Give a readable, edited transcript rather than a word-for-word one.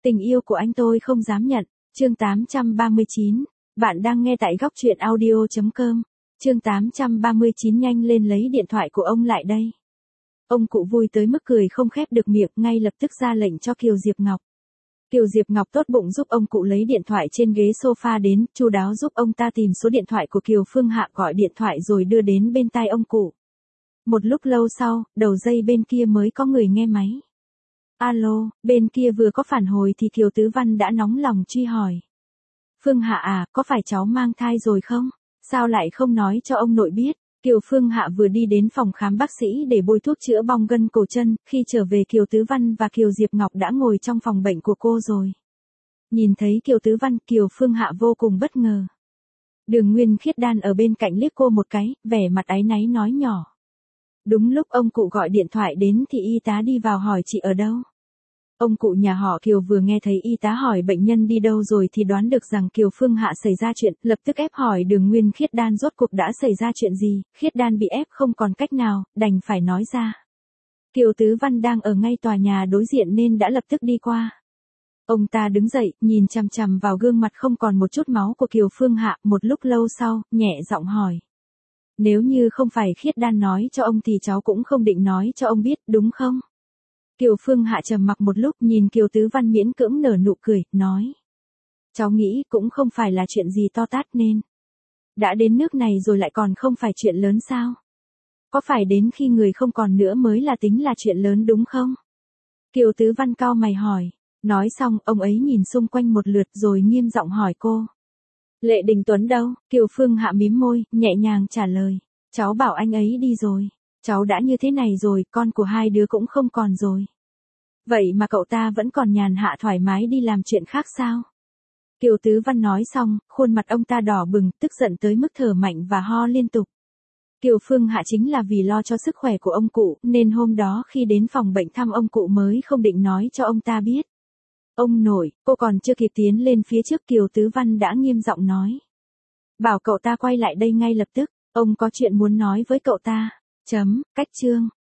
Tình yêu của anh tôi không dám nhận. Chương 839. Bạn đang nghe tại góc truyện audio.com. Chương 839 nhanh lên lấy điện thoại của ông lại đây. Ông cụ vui tới mức cười không khép được miệng, ngay lập tức ra lệnh cho Kiều Diệp Ngọc. Kiều Diệp Ngọc tốt bụng giúp ông cụ lấy điện thoại trên ghế sofa đến, chu đáo giúp ông ta tìm số điện thoại của Kiều Phương Hạ, gọi điện thoại rồi đưa đến bên tai ông cụ. Một lúc lâu sau, đầu dây bên kia mới có người nghe máy. Alo, bên kia vừa có phản hồi thì Kiều Tứ Văn đã nóng lòng truy hỏi. Phương Hạ à, có phải cháu mang thai rồi không? Sao lại không nói cho ông nội biết? Kiều Phương Hạ vừa đi đến phòng khám bác sĩ để bôi thuốc chữa bong gân cổ chân, khi trở về Kiều Tứ Văn và Kiều Diệp Ngọc đã ngồi trong phòng bệnh của cô rồi. Nhìn thấy Kiều Tứ Văn, Kiều Phương Hạ vô cùng bất ngờ. Đường Nguyên Khiết Đan ở bên cạnh liếc cô một cái, vẻ mặt áy náy nói nhỏ. Đúng lúc ông cụ gọi điện thoại đến thì y tá đi vào hỏi chị ở đâu. Ông cụ nhà họ Kiều vừa nghe thấy y tá hỏi bệnh nhân đi đâu rồi thì đoán được rằng Kiều Phương Hạ xảy ra chuyện, lập tức ép hỏi Đường Nguyên Khiết Đan rốt cuộc đã xảy ra chuyện gì. Khiết Đan bị ép không còn cách nào, đành phải nói ra. Kiều Tứ Văn đang ở ngay tòa nhà đối diện nên đã lập tức đi qua. Ông ta đứng dậy, nhìn chằm chằm vào gương mặt không còn một chút máu của Kiều Phương Hạ, một lúc lâu sau, nhẹ giọng hỏi. Nếu như không phải Khiết Đan nói cho ông thì cháu cũng không định nói cho ông biết, đúng không? Kiều Phương Hạ trầm mặc một lúc, nhìn Kiều Tứ Văn miễn cưỡng nở nụ cười, nói. Cháu nghĩ cũng không phải là chuyện gì to tát nên. Đã đến nước này rồi lại còn không phải chuyện lớn sao? Có phải đến khi người không còn nữa mới là tính là chuyện lớn đúng không? Kiều Tứ Văn cau mày hỏi. Nói xong, ông ấy nhìn xung quanh một lượt rồi nghiêm giọng hỏi cô. Lệ Đình Tuấn đâu? Kiều Phương Hạ mím môi, nhẹ nhàng trả lời. Cháu bảo anh ấy đi rồi. Cháu đã như thế này rồi, con của hai đứa cũng không còn rồi. Vậy mà cậu ta vẫn còn nhàn hạ thoải mái đi làm chuyện khác sao? Kiều Tứ Văn nói xong, khuôn mặt ông ta đỏ bừng, tức giận tới mức thở mạnh và ho liên tục. Kiều Phương Hạ chính là vì lo cho sức khỏe của ông cụ, nên hôm đó khi đến phòng bệnh thăm ông cụ mới không định nói cho ông ta biết. Ông nội, cô còn chưa kịp tiến lên phía trước Kiều Tứ Văn đã nghiêm giọng nói. Bảo cậu ta quay lại đây ngay lập tức, ông có chuyện muốn nói với cậu ta. Cách chương.